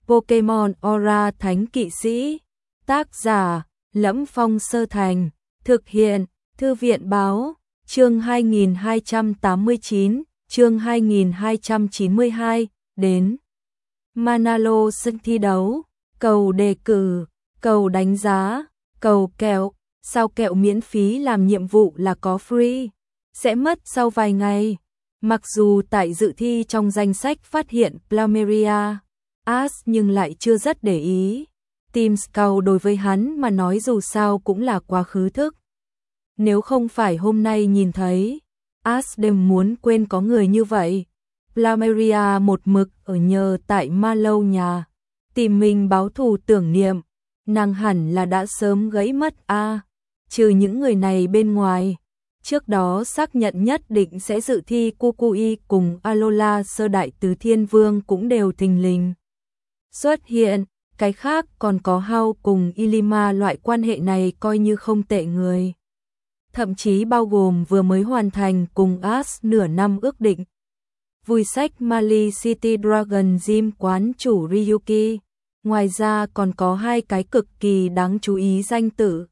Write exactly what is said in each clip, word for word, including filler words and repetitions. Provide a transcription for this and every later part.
Pokemon Aura Thánh Kỵ Sĩ. Tác giả: Lẫm Phong Sơ Thành. Thực hiện: Thư viện Báo. Chương hai nghìn hai trăm tám mươi chín, chương hai nghìn hai trăm chín mươi hai, đến Manalo sân thi đấu, cầu đề cử, cầu đánh giá, cầu kẹo, sao kẹo miễn phí làm nhiệm vụ là có free, sẽ mất sau vài ngày. Mặc dù tại dự thi trong danh sách phát hiện Plumeria, Ash nhưng lại chưa rất để ý. Team Scout đối với hắn mà nói dù sao cũng là quá khứ thức. Nếu không phải hôm nay nhìn thấy, Ash đêm muốn quên có người như vậy. Plumeria một mực ở nhờ tại Ma Lâu nhà, tìm mình báo thù tưởng niệm, nàng hẳn là đã sớm gãy mất a. À, trừ những người này bên ngoài, trước đó xác nhận nhất định sẽ dự thi Kukui cùng Alola sơ đại tứ thiên vương cũng đều thình lình xuất hiện. Cái khác còn có Hao cùng Ilima, loại quan hệ này coi như không tệ người. Thậm chí bao gồm vừa mới hoàn thành cùng Ash nửa năm ước định. Vui sách Mali City Dragon Gym quán chủ Ryuki. Ngoài ra còn có hai cái cực kỳ đáng chú ý danh tử.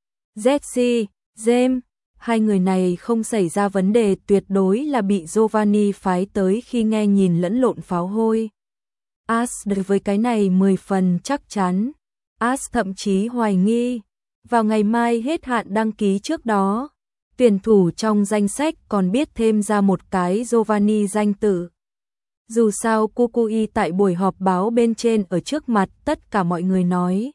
Jessie, James, hai người này không xảy ra vấn đề tuyệt đối là bị Giovanni phái tới khi nghe nhìn lẫn lộn pháo hôi. Ash đối với cái này mười phần chắc chắn. Ash thậm chí hoài nghi, vào ngày mai hết hạn đăng ký trước đó, tuyển thủ trong danh sách còn biết thêm ra một cái Giovanni danh tử. Dù sao Kukui tại buổi họp báo bên trên ở trước mặt tất cả mọi người nói,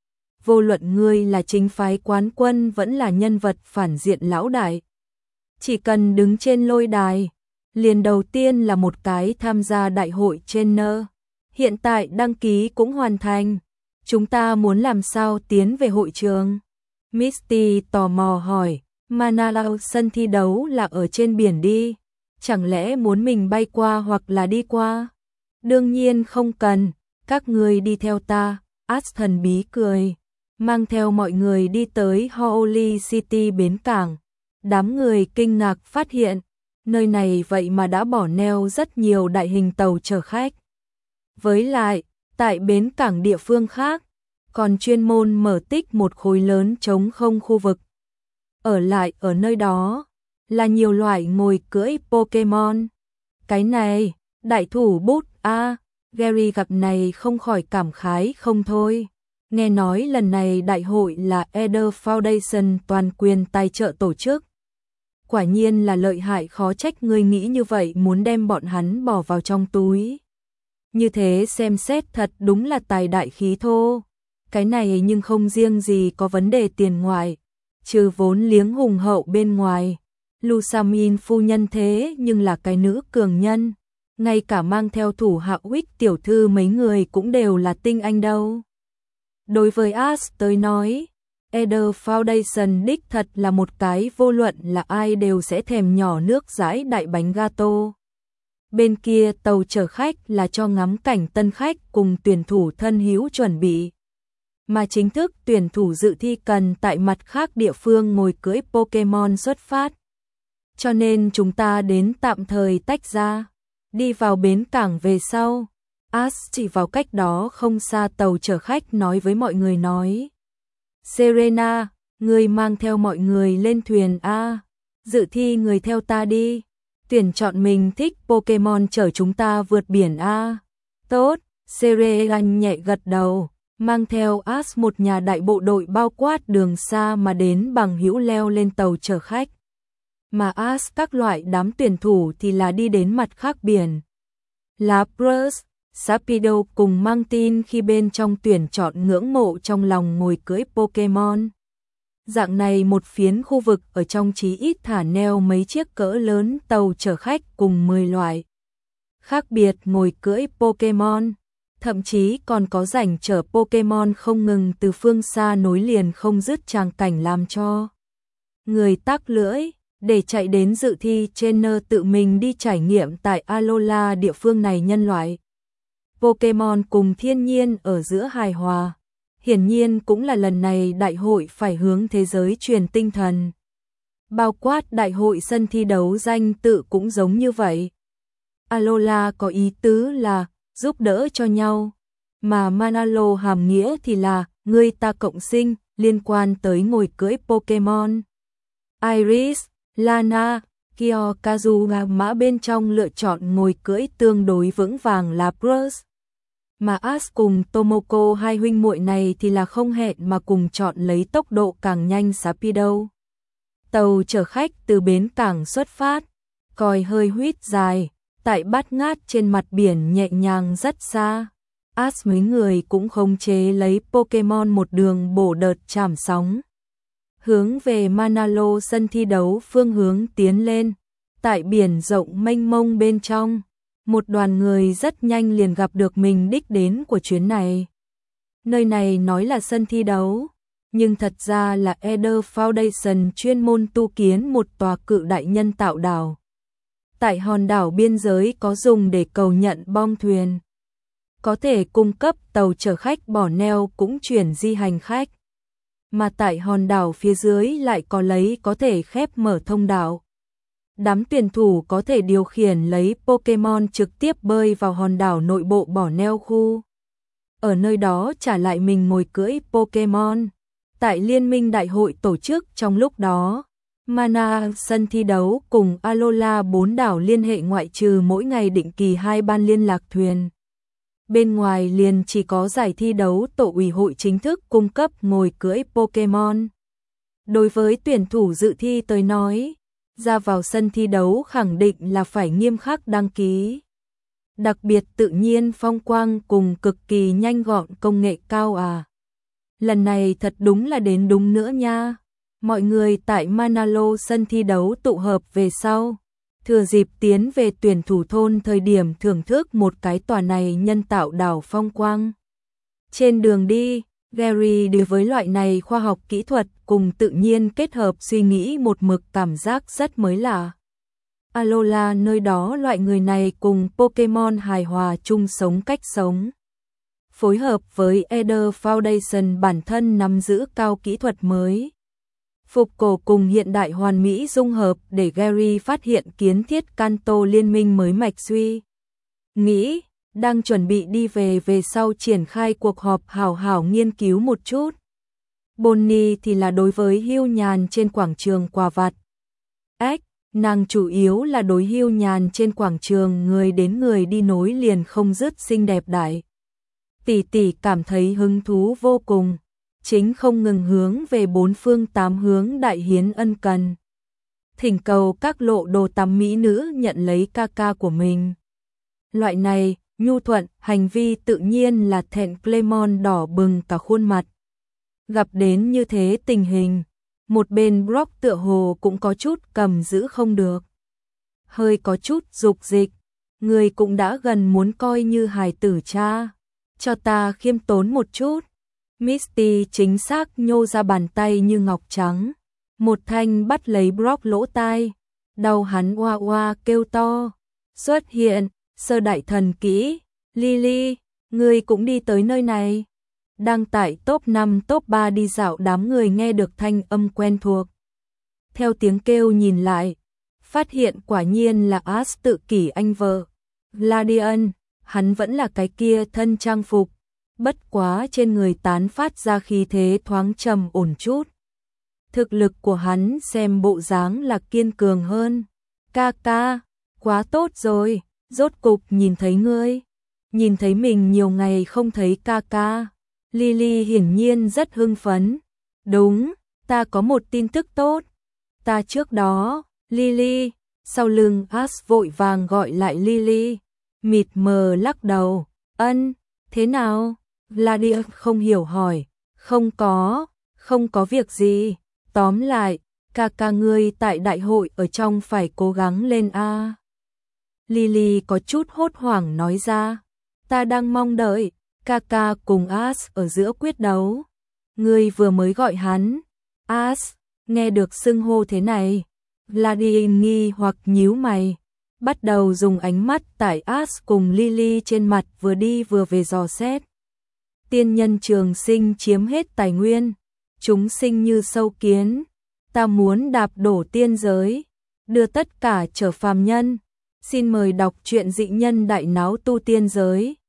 vô luận ngươi là chính phái quán quân vẫn là nhân vật phản diện lão đại, chỉ cần đứng trên lôi đài, liền đầu tiên là một cái tham gia đại hội trainer. Hiện tại đăng ký cũng hoàn thành, chúng ta muốn làm sao tiến về hội trường? Misty tò mò hỏi. Manalo sân thi đấu là ở trên biển đi, chẳng lẽ muốn mình bay qua hoặc là đi qua? Đương nhiên không cần, các người đi theo ta. Ash thần bí cười, mang theo mọi người đi tới Holy City bến cảng. Đám người kinh ngạc phát hiện, nơi này vậy mà đã bỏ neo rất nhiều đại hình tàu chở khách. Với lại, tại bến cảng địa phương khác, còn chuyên môn mở tích một khối lớn trống không khu vực. Ở lại ở nơi đó, là nhiều loại ngồi cưỡi Pokemon. Cái này, đại thủ bút a, à, Gary gặp này không khỏi cảm khái không thôi. Nghe nói lần này đại hội là Eder Foundation toàn quyền tài trợ tổ chức. Quả nhiên là lợi hại, khó trách người nghĩ như vậy muốn đem bọn hắn bỏ vào trong túi. Như thế xem xét thật đúng là tài đại khí thô. Cái này nhưng không riêng gì có vấn đề tiền ngoại, trừ vốn liếng hùng hậu bên ngoài, Lusamin phu nhân thế nhưng là cái nữ cường nhân, ngay cả mang theo thủ hạ Wick tiểu thư mấy người cũng đều là tinh anh đâu. Đối với Ash tới nói, Eder Foundation đích thật là một cái vô luận là ai đều sẽ thèm nhỏ nước dãi đại bánh gato. Bên kia tàu chở khách là cho ngắm cảnh tân khách cùng tuyển thủ thân hữu chuẩn bị. Mà chính thức tuyển thủ dự thi cần tại mặt khác địa phương ngồi cưỡi Pokemon xuất phát. Cho nên chúng ta đến tạm thời tách ra, đi vào bến cảng về sau. Ash chỉ vào cách đó không xa tàu chở khách nói với mọi người nói. Serena, người mang theo mọi người lên thuyền a, dự thi người theo ta đi. Tuyển chọn mình thích Pokemon chở chúng ta vượt biển a. Tốt, Serena nhẹ gật đầu, mang theo Ash một nhà đại bộ đội bao quát đường xa mà đến bằng hữu leo lên tàu chở khách. Mà Ash các loại đám tuyển thủ thì là đi đến mặt khác biển. Lapras, Sapido cùng Martin khi bên trong tuyển chọn ngưỡng mộ trong lòng ngồi cưỡi Pokemon. Dạng này một phiến khu vực ở trong chí ít thả neo mấy chiếc cỡ lớn tàu chở khách cùng mười loại khác biệt ngồi cưỡi Pokemon, thậm chí còn có rảnh chở Pokemon không ngừng từ phương xa nối liền không dứt tràng cảnh làm cho người tắc lưỡi để chạy đến dự thi trainer tự mình đi trải nghiệm tại Alola địa phương này. Nhân loại Pokemon cùng thiên nhiên ở giữa hài hòa, hiển nhiên cũng là lần này đại hội phải hướng thế giới truyền tinh thần. Bao quát đại hội sân thi đấu danh tự cũng giống như vậy. Alola có ý tứ là giúp đỡ cho nhau, mà Manalo hàm nghĩa thì là người ta cộng sinh, liên quan tới ngồi cưỡi Pokemon. Iris, Lana, Kyokazu mã bên trong lựa chọn ngồi cưỡi tương đối vững vàng là Bruce. Mà Ash cùng Tomoko hai huynh muội này thì là không hẹn mà cùng chọn lấy tốc độ càng nhanh Rapido. Tàu chở khách từ bến cảng xuất phát, còi hơi huýt dài, tại bát ngát trên mặt biển nhẹ nhàng rất xa. Ash mấy người cũng khống chế lấy Pokemon một đường bổ đợt chạm sóng. Hướng về Manalo sân thi đấu phương hướng tiến lên, tại biển rộng mênh mông bên trong. Một đoàn người rất nhanh liền gặp được mình đích đến của chuyến này. Nơi này nói là sân thi đấu, nhưng thật ra là Eder Foundation chuyên môn tu kiến một tòa cự đại nhân tạo đảo. Tại hòn đảo biên giới có dùng để cầu nhận bom thuyền. Có thể cung cấp tàu chở khách bỏ neo cũng chuyển di hành khách. Mà tại hòn đảo phía dưới lại có lấy có thể khép mở thông đạo. Đám tuyển thủ có thể điều khiển lấy Pokemon trực tiếp bơi vào hòn đảo nội bộ bỏ neo khu. Ở nơi đó trả lại mình ngồi cưỡi Pokemon. Tại Liên minh đại hội tổ chức trong lúc đó, Mana sân thi đấu cùng Alola bốn đảo liên hệ ngoại trừ mỗi ngày định kỳ hai ban liên lạc thuyền. Bên ngoài liền chỉ có giải thi đấu tổ ủy hội chính thức cung cấp ngồi cưỡi Pokemon. Đối với tuyển thủ dự thi tới nói, ra vào sân thi đấu khẳng định là phải nghiêm khắc đăng ký. Đặc biệt tự nhiên phong quang cùng cực kỳ nhanh gọn công nghệ cao à. Lần này thật đúng là đến đúng nữa nha. Mọi người tại Manalo sân thi đấu tụ hợp về sau. Thừa dịp tiến về tuyển thủ thôn thời điểm thưởng thức một cái tòa này nhân tạo đảo phong quang. Trên đường đi, Gary đối với loại này khoa học kỹ thuật cùng tự nhiên kết hợp suy nghĩ một mực cảm giác rất mới lạ. Alola nơi đó loại người này cùng Pokemon hài hòa chung sống cách sống. Phối hợp với Eder Foundation bản thân nắm giữ cao kỹ thuật mới. Phục cổ cùng hiện đại hoàn mỹ dung hợp để Gary phát hiện kiến thiết Kanto liên minh mới mạch suy. Nghĩ, đang chuẩn bị đi về về sau triển khai cuộc họp hào hào nghiên cứu một chút. Bonnie thì là đối với hưu nhàn trên quảng trường quà vặt. Ếch, nàng chủ yếu là đối hưu nhàn trên quảng trường người đến người đi nối liền không dứt xinh đẹp đại. Tỷ tỷ cảm thấy hứng thú vô cùng. Chính không ngừng hướng về bốn phương tám hướng đại hiến ân cần. Thỉnh cầu các lộ đồ tắm mỹ nữ nhận lấy ca ca của mình. Loại này, nhu thuận, hành vi tự nhiên là thẹn Clemon đỏ bừng cả khuôn mặt. Gặp đến như thế tình hình, một bên Brock tựa hồ cũng có chút cầm giữ không được. Hơi có chút dục dịch, người cũng đã gần muốn coi như hài tử cha. Cho ta khiêm tốn một chút. Misty chính xác nhô ra bàn tay như ngọc trắng. Một thanh bắt lấy Brock lỗ tai. Đầu hắn oa oa kêu to. Xuất hiện, sơ đại thần kỹ. Lily, ngươi cũng đi tới nơi này. Đang tại top năm top ba đi dạo đám người nghe được thanh âm quen thuộc. Theo tiếng kêu nhìn lại. Phát hiện quả nhiên là Ash tự kỷ anh vợ. Gladian, hắn vẫn là cái kia thân trang phục. Bất quá trên người tán phát ra khí thế thoáng trầm ổn chút. Thực lực của hắn xem bộ dáng là kiên cường hơn. Ca ca, quá tốt rồi, rốt cục nhìn thấy ngươi. Nhìn thấy mình nhiều ngày không thấy ca ca. Lily hiển nhiên rất hưng phấn. Đúng, ta có một tin tức tốt. Ta trước đó, Lily, sau lưng Ash vội vàng gọi lại Lily. Mịt mờ lắc đầu, ân, thế nào? Gladius không hiểu hỏi, không có, không có việc gì, tóm lại, ca ca ngươi tại đại hội ở trong phải cố gắng lên a. Lily có chút hốt hoảng nói ra, ta đang mong đợi, ca ca cùng Ash ở giữa quyết đấu. Ngươi vừa mới gọi hắn, Ash, nghe được xưng hô thế này, Gladius nghi hoặc nhíu mày, bắt đầu dùng ánh mắt tại Ash cùng Lily trên mặt vừa đi vừa về dò xét. Tiên nhân trường sinh chiếm hết tài nguyên, chúng sinh như sâu kiến, ta muốn đạp đổ tiên giới, đưa tất cả trở phàm nhân. Xin mời đọc truyện dị nhân đại náo tu tiên giới.